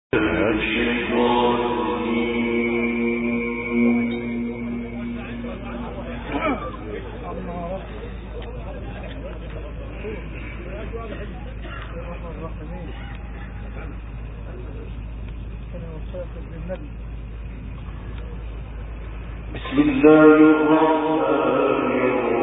بسم الله الرحمن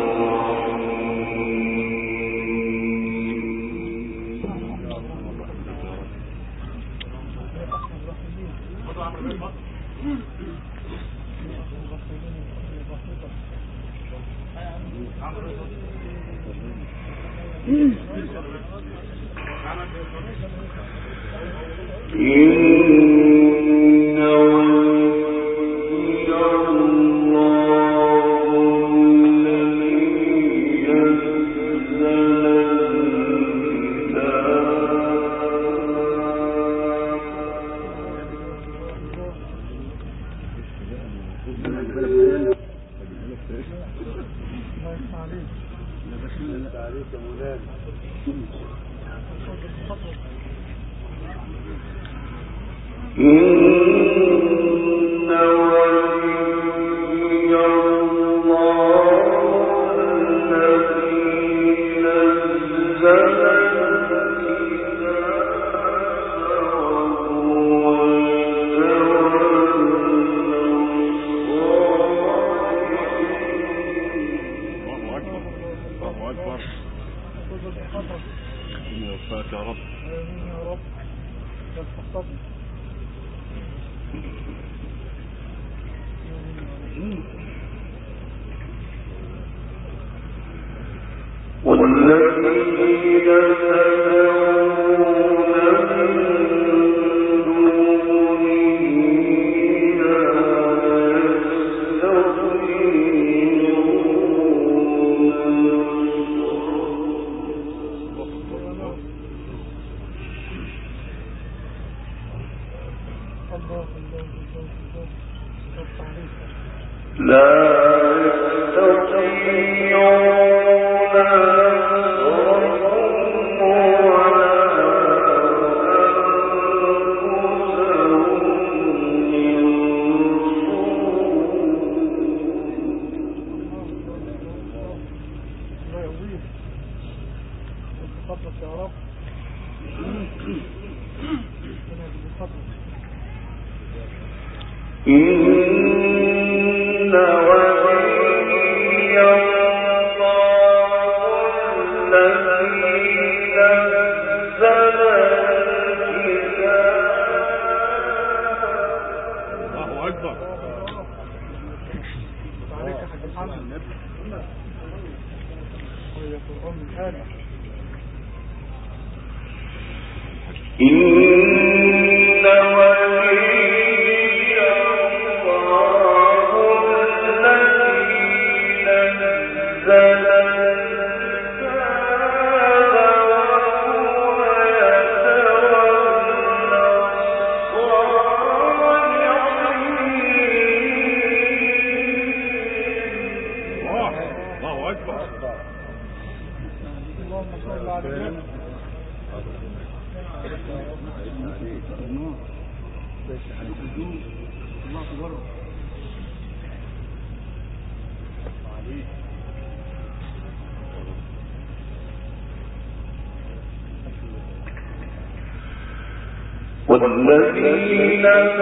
والذين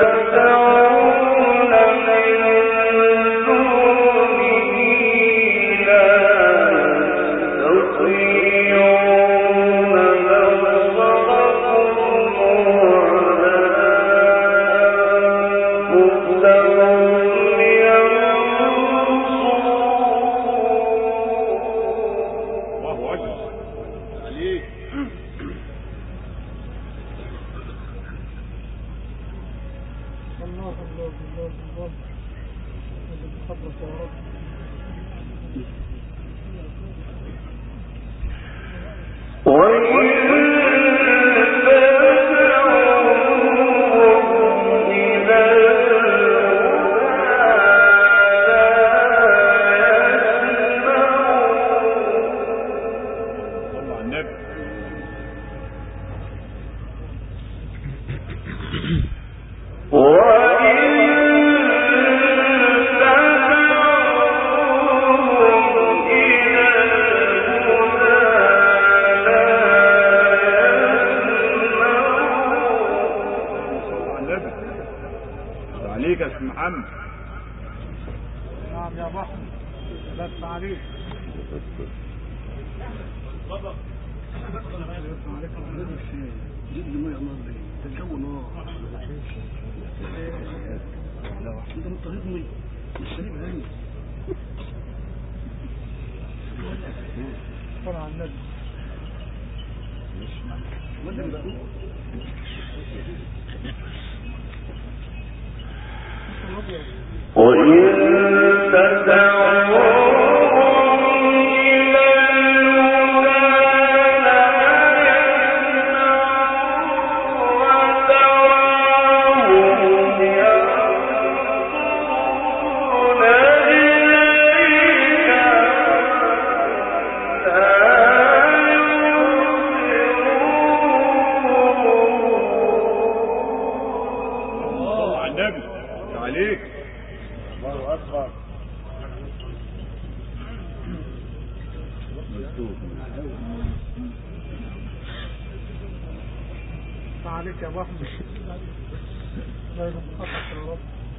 تدعون من دونه لا يستطيعون نصركم ولا أنفسهم ينصرون. الله أكبر عليك. عليك يا سيدي محمد. نعم يا بحر بس عليك. جيب لي ميه نار ليه؟ الجو نار. انت مضطهدني مش شريك غني. صل على النبي. وانت بتقول وإن تدعوهم إلى الهدى لا يسمعوا ودعواهم ينظرون إليك لا يبصرون. على النبي عليك. الله أكبر. عليك يا بحر. لا يبقى يا رب.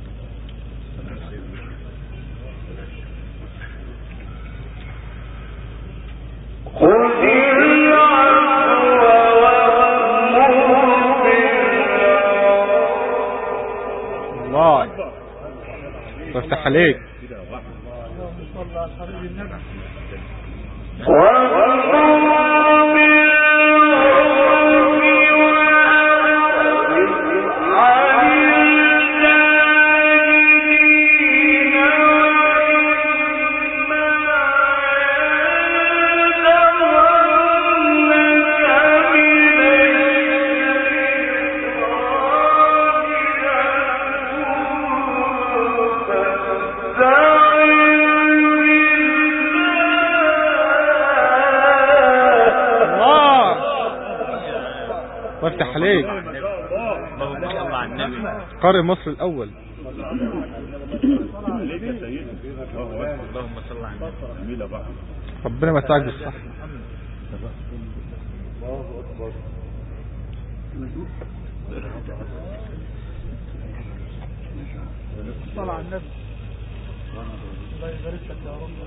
خذ العفو وأمر بالعرف. الله وافتح عليك. اللهم صل على الحبيب النبي. وافتح عليك. قارئ مصر الأول. ربنا يمتعك بالصحة. صل على النبي. الله يبارك لك يا رب.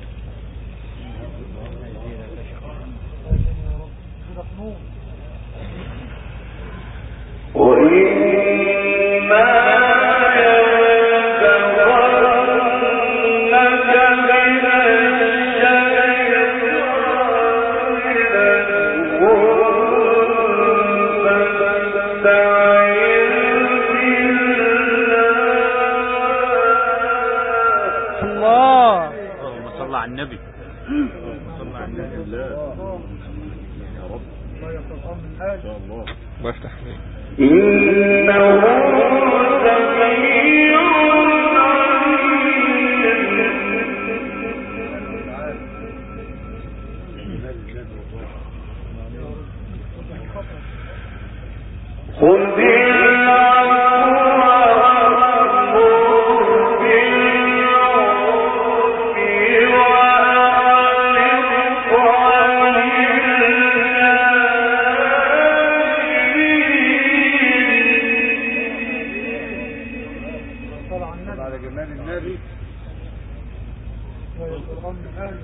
وإما ينزغنك من الشيطان الله. اللهم صل على النبي. صل على النبي. الله يا رب. الله يرضى من هذا. إن شاء الله. وافتح عليك. إنه سميع عليم. خذ على جمال النبي. الله من هذا.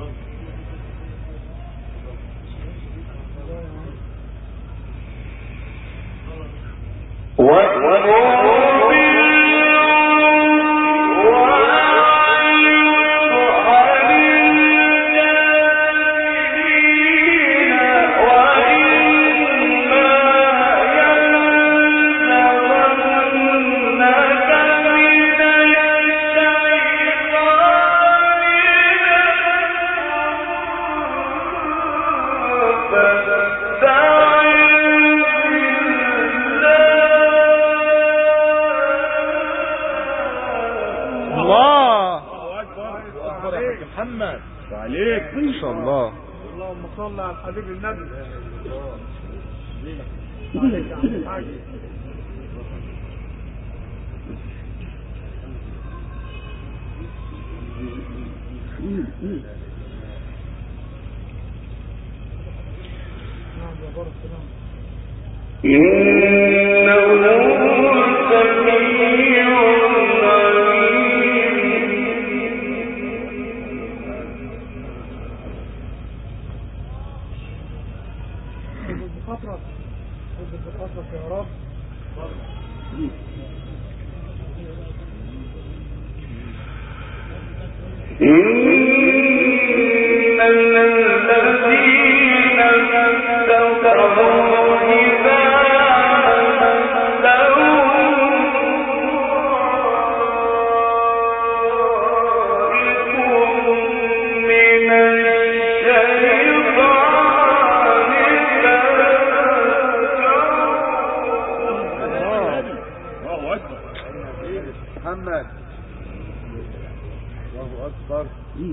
محمد عليك ان شاء الله. اللهم صل على الحبيب النبي. عليك يا عم الحاج. نعم يا بارك الله. بخاطرك يا رب. إن الذين اتقوا إذا محمد الله أكبر.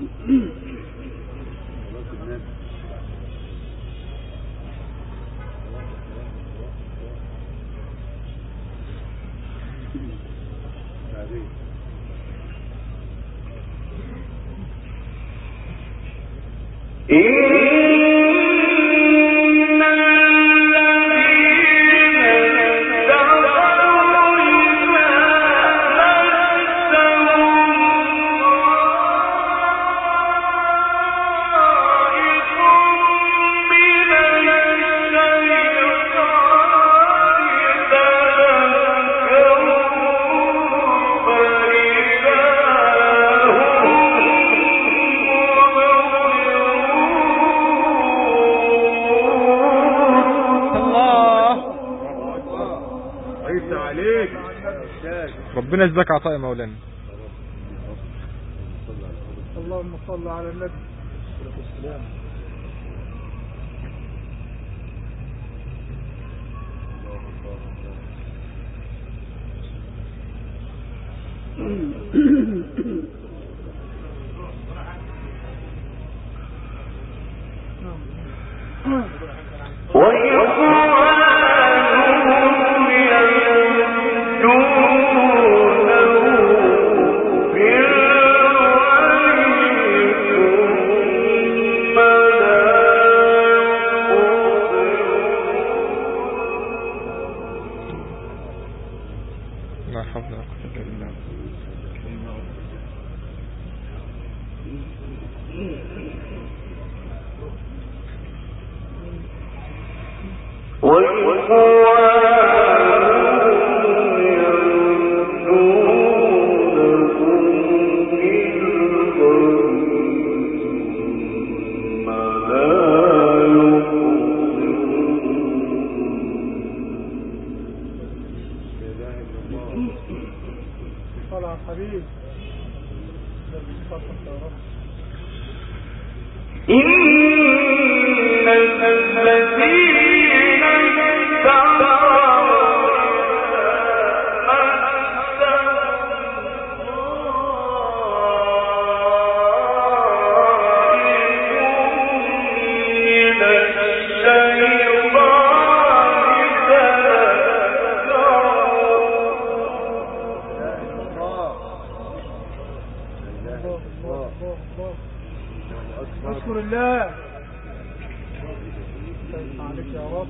ربنا يجزاك عطاء يا مولانا. اللهم صل على النبي. اذكر الله. عليك يا رب.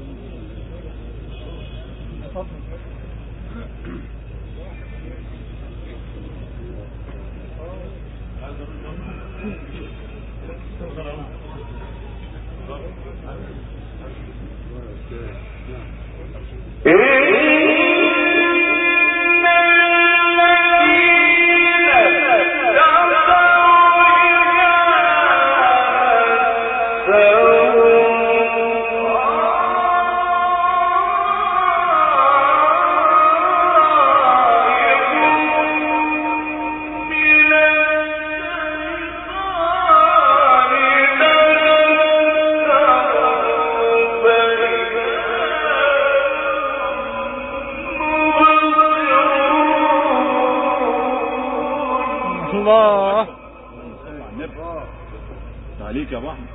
الله عليك يا محمد.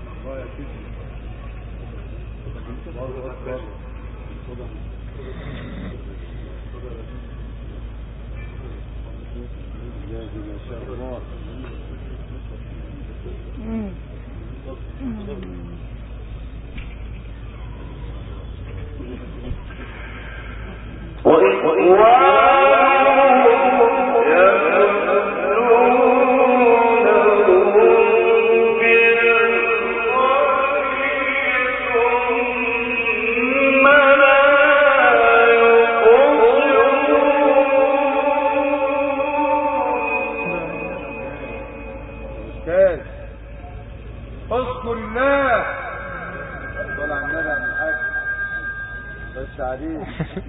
اذكر الله طلع النبع من الحاج بس عليه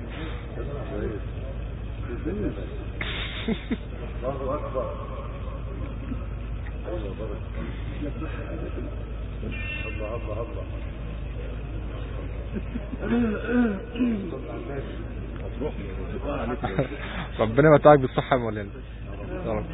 الله اكبر ايوه بركه الله الله الله ربنا يمتعك بالصحة يا مولانا يا رب.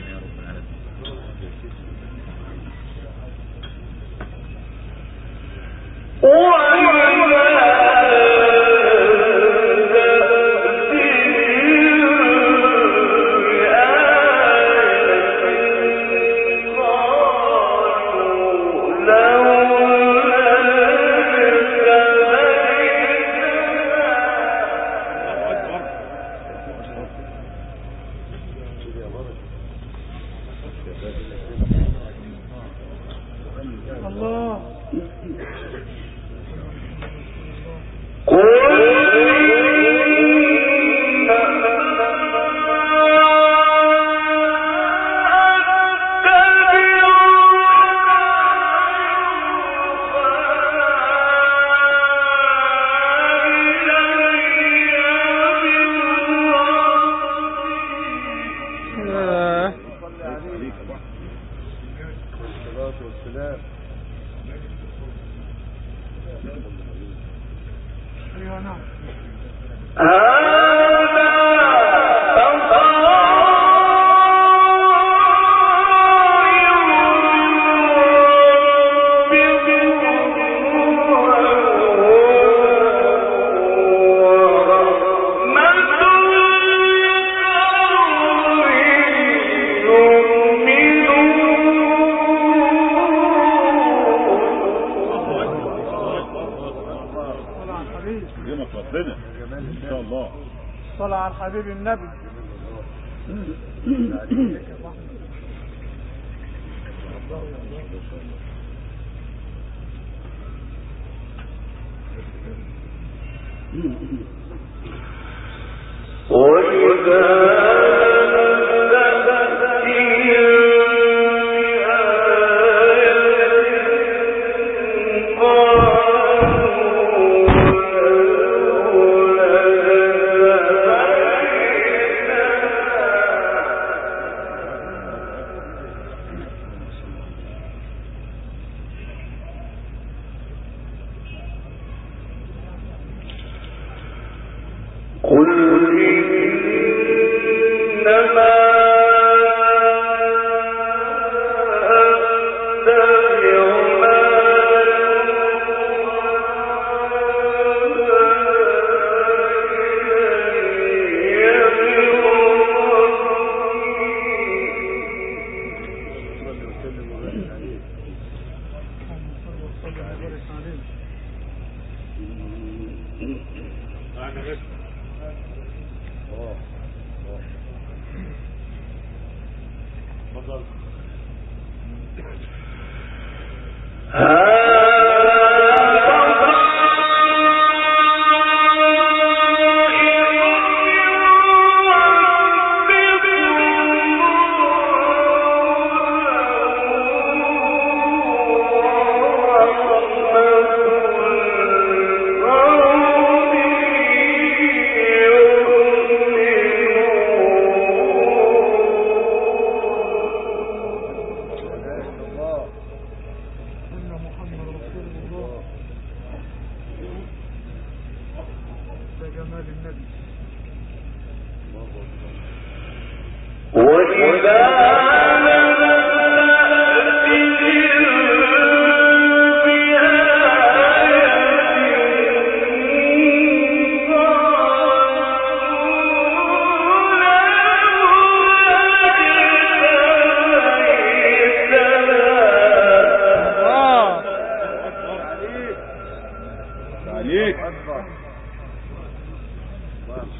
صلى على الحبيب النبي.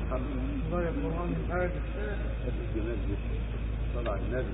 الله يا قرآن من آل طلع النبي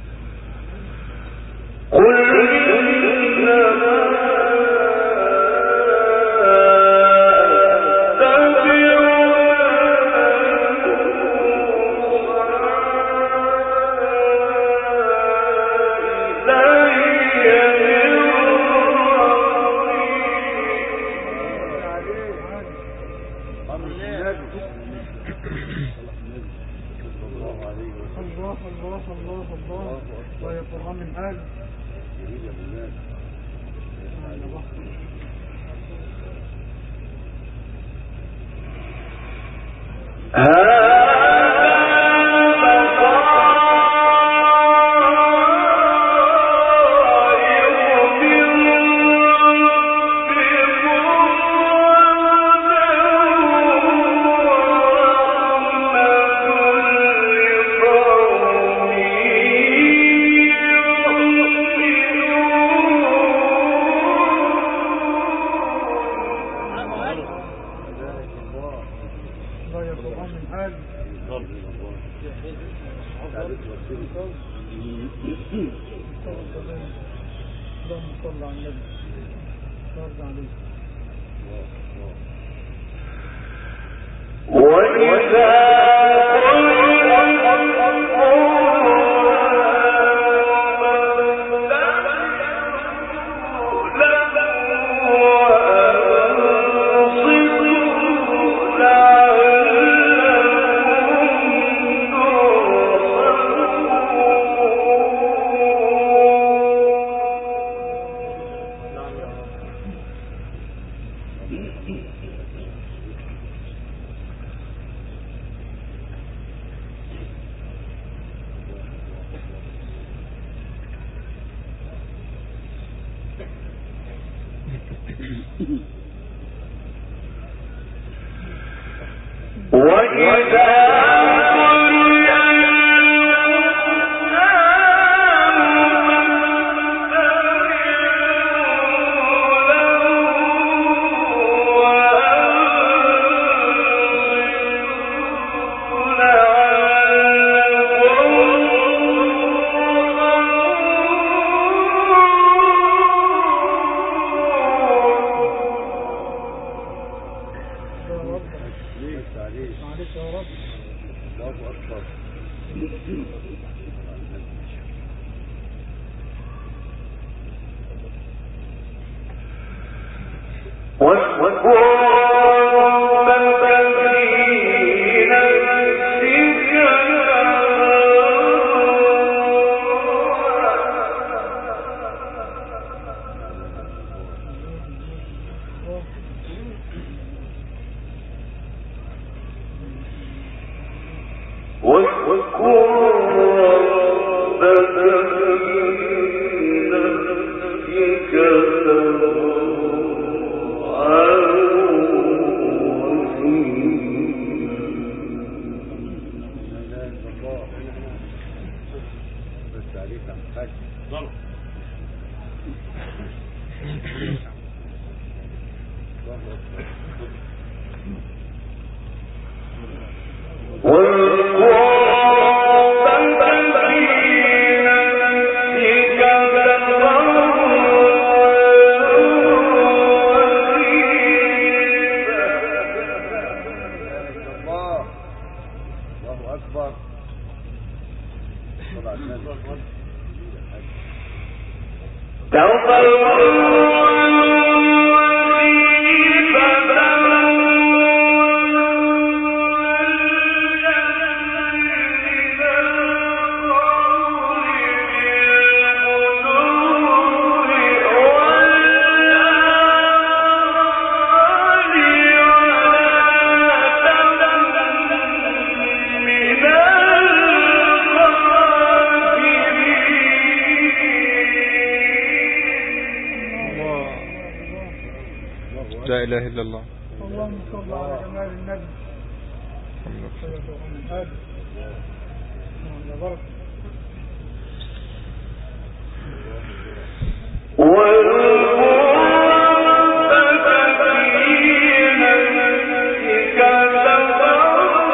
لا إله إلا الله. اللهم صل على جمال النبي. والمؤمنين كذبوا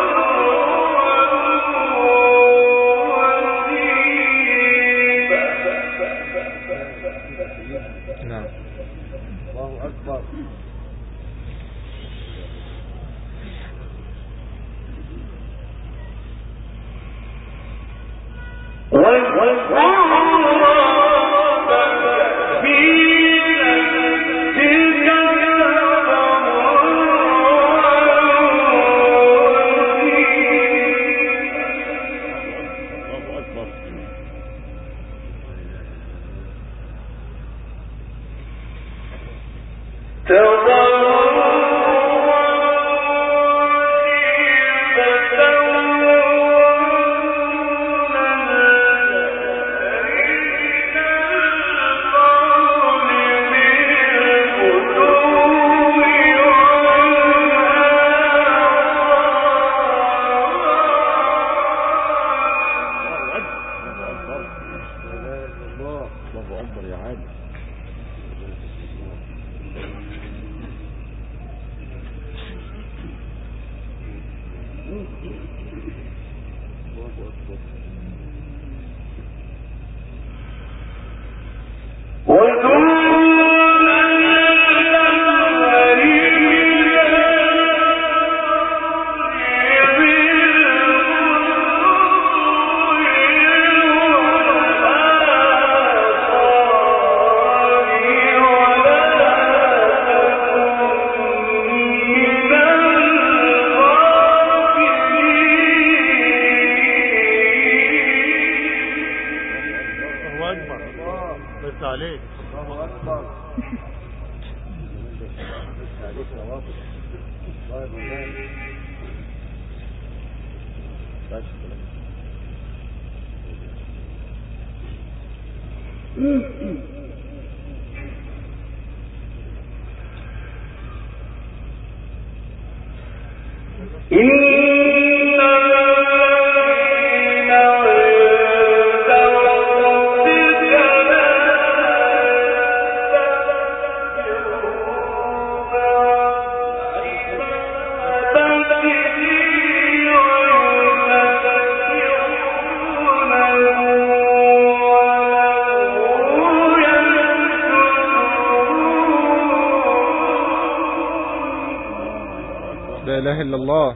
لا إله إلا الله.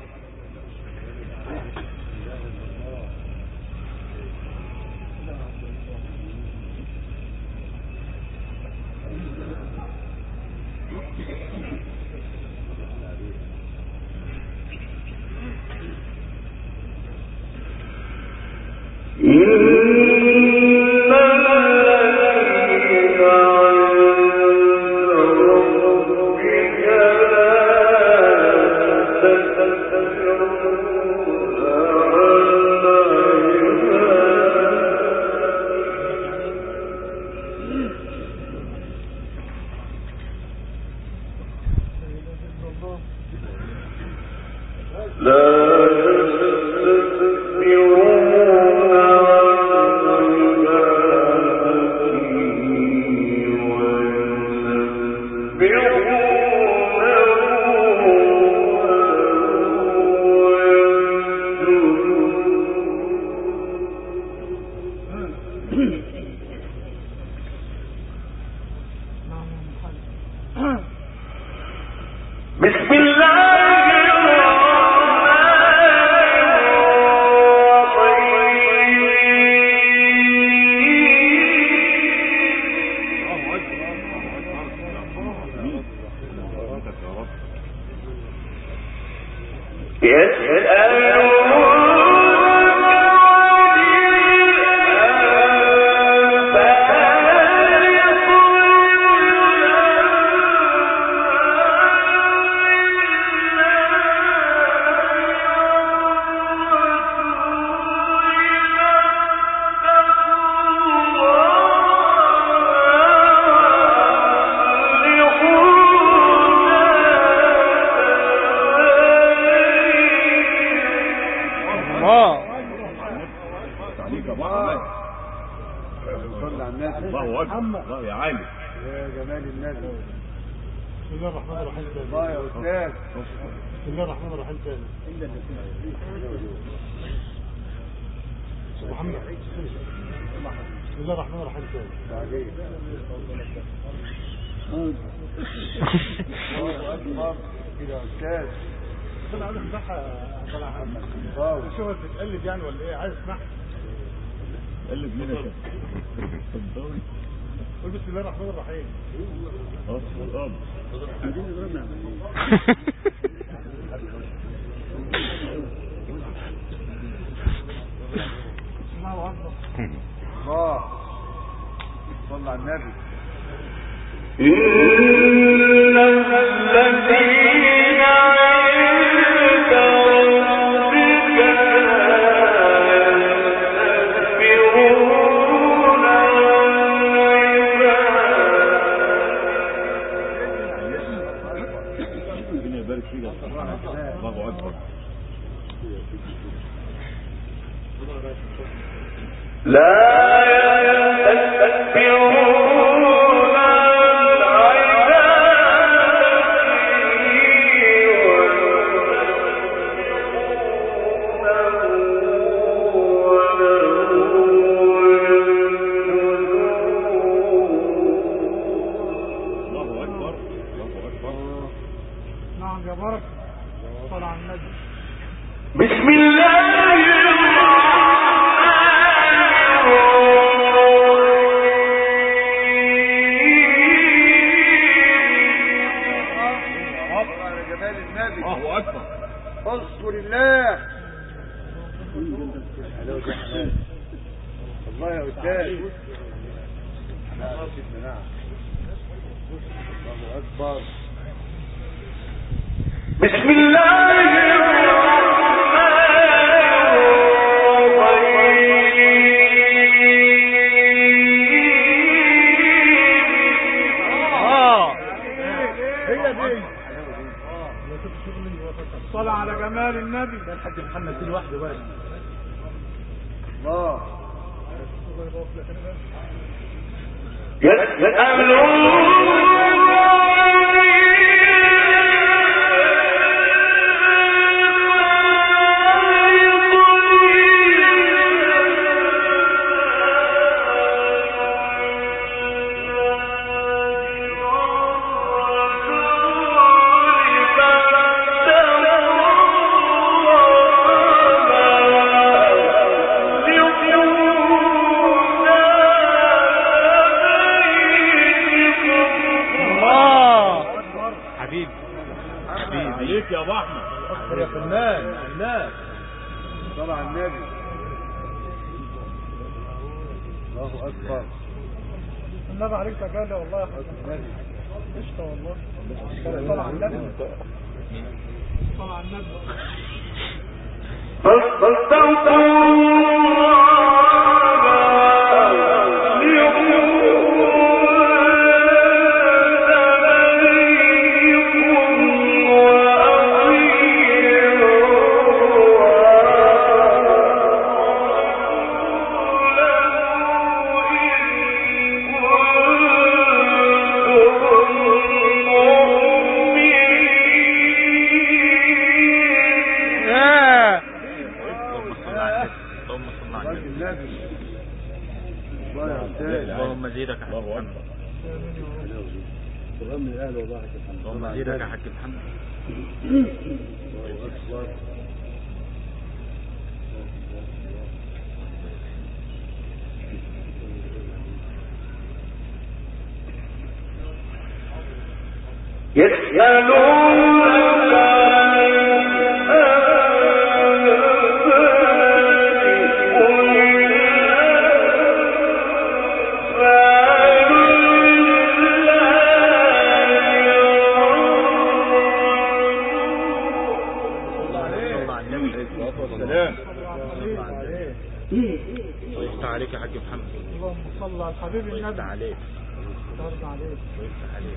الله أكبر. الله يا عالم. يا جمال الناس. بسم الله الرحمن الرحيم. الله يا أستاذ. بسم الله الرحمن الرحيم. تاني محمد. بسم الله الرحمن الرحيم. تاني الله أكبر كده يا أستاذ. أنا عايز أسمعها. شو بتتقلب يعني ولا إيه؟ عايز أسمعها. قلب لنا كده. قول بسم الله الرحمن الرحيم. الله أكبر. الله صلى على النبي. إن الذين عند ربك يستكبرون عن عبادته. ربنا يبارك فيك. الله أكبر. لا يستكبرون عن الله أكبر. الله أكبر. نعم يا بركة. صلى على النبي. بسم الله الله أكبر. اذكر الله. الله يا أستاذ. الله أكبر. بسم الله الصلاة على جمال النبي. ده الحاج محمد دي لوحده بس. الله. عليك يا ابو احمد. اكبر يا فنان. الناس صلى على النبي. الله اكبر. النبي عليك تجلى والله يا حبيبي. قشطة والله. صلى على النبي. صلى على النبي. اللهم زيدك يا حاج محمد. اللهم زيدك يا حاج محمد. ويفتح عليك يا حاج محمد. اللهم صل على الحبيب النبي. ويفتح عليك. ويفتح عليك. ويفتح عليك.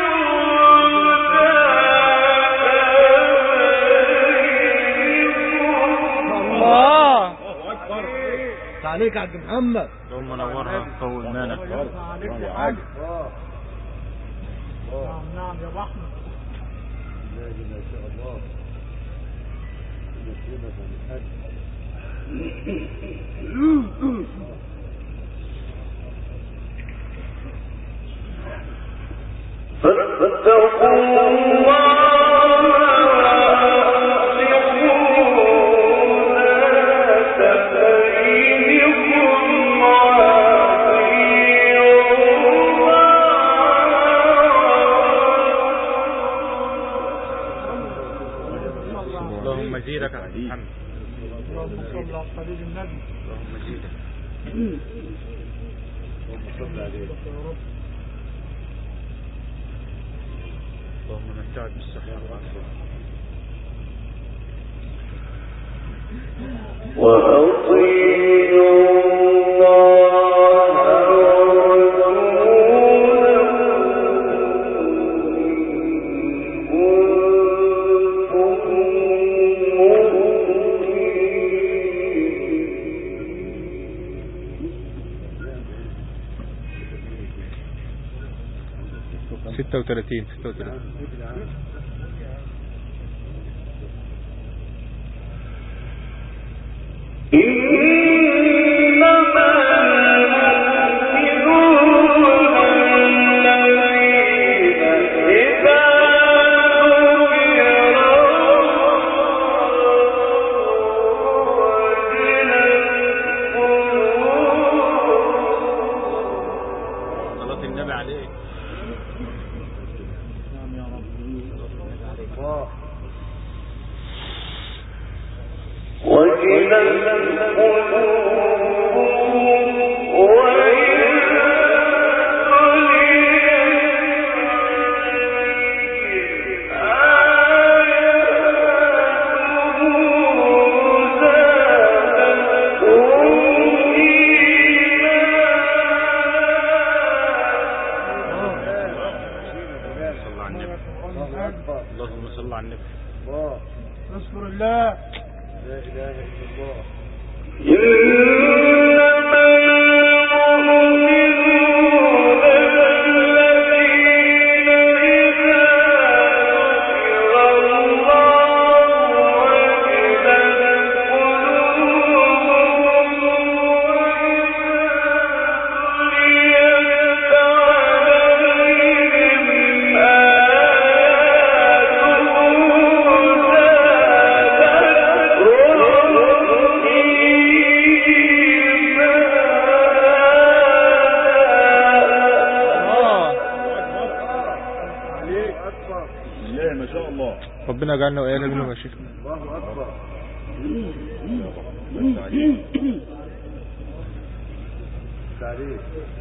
الله عليك يا عبد محمد. اللهم نورها قوي المانع. يرضى عليك يا حاج. نعم يا ابو احمد. ما شاء الله. نسيبك عن الحاج. فاتقوا الله اللهم زيدك يا محمد. اللهم صل على حبيب النبي. اللهم زيدك. اللهم صل عليه. اللهم متعك بالصحة والعافية. وأطيعوا ستة وثلاثين. صلاة النبي عليك. اللهم صل على النبي. اذكر الله. لا اله الا الله. ما شاء الله. ربنا جعلنا وإيانا منهم يا شيخ. الله اكبر. تعليق.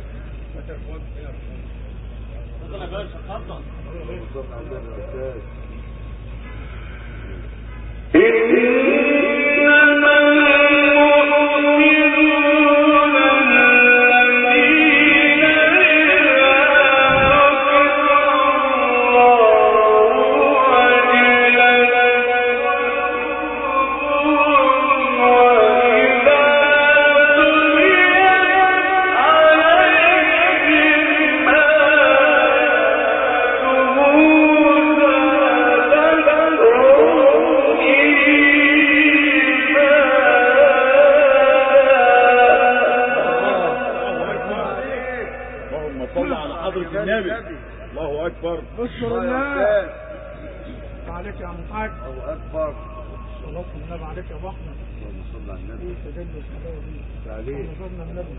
الله اكبر. اذكر الله. عليك يا عم حاج. الله اكبر. صلاة النبي عليك يا ابو احمد. اللهم صل على النبي. تجلي الحلاوه دي. تعليق. نظرنا النبي.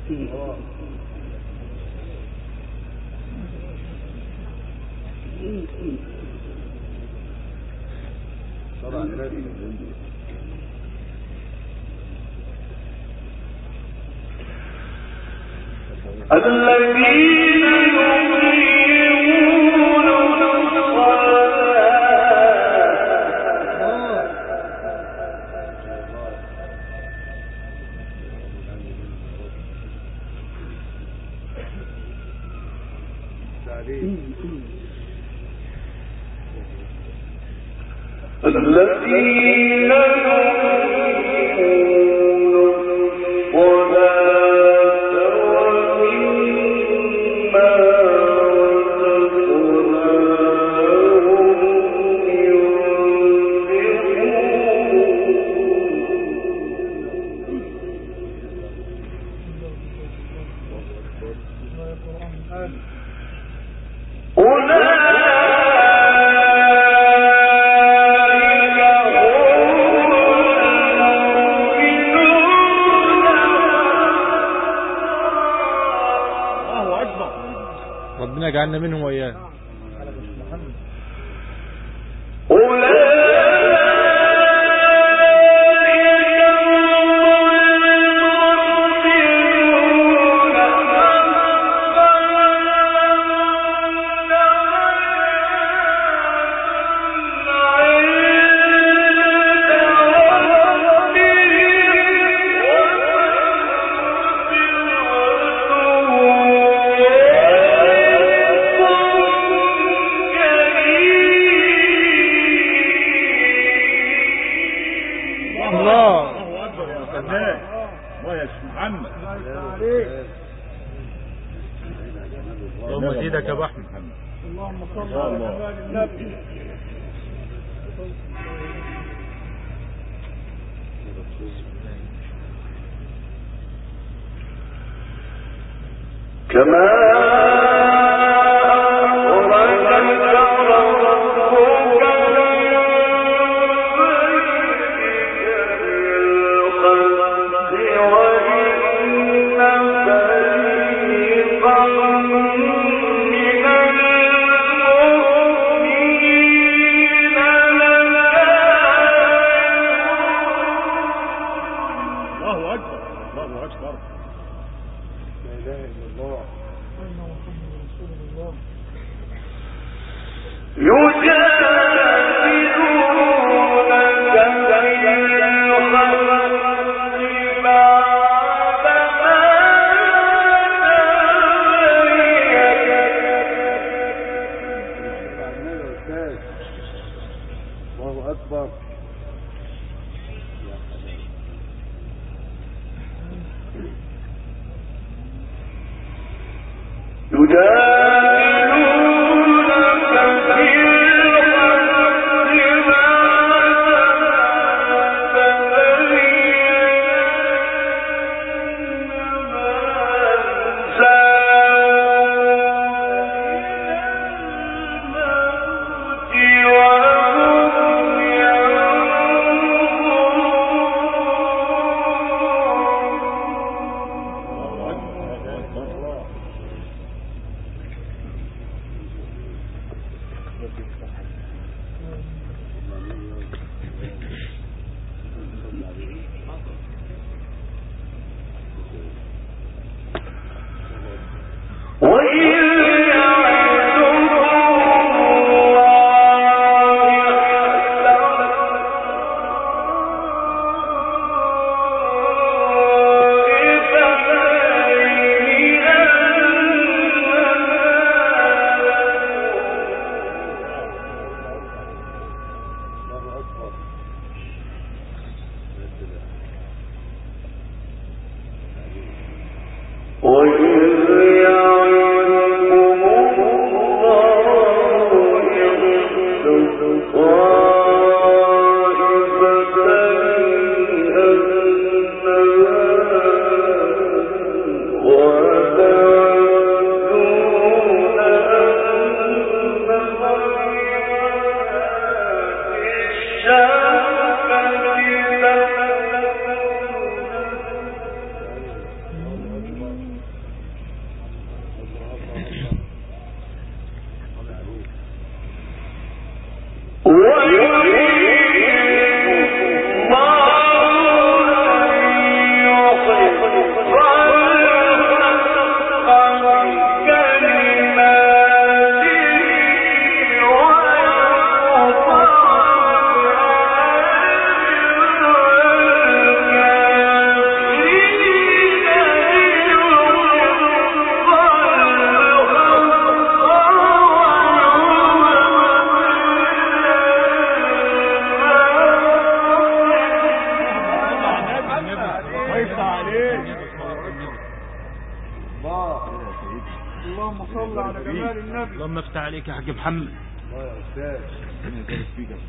الذين يقيمون الذين ربنا يجعلنا منهم وإياه. اللهم زيدك يا بحر. اللهم صل على النبي. كما اللهم صل على جمال النبي. اللهم افتح عليك يا حاج محمد. الله يا استاذ ربنا يبارك فيك يا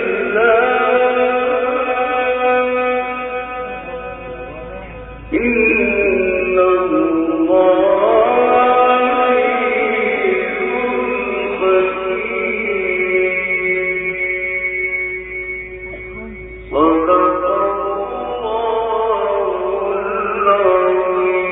إن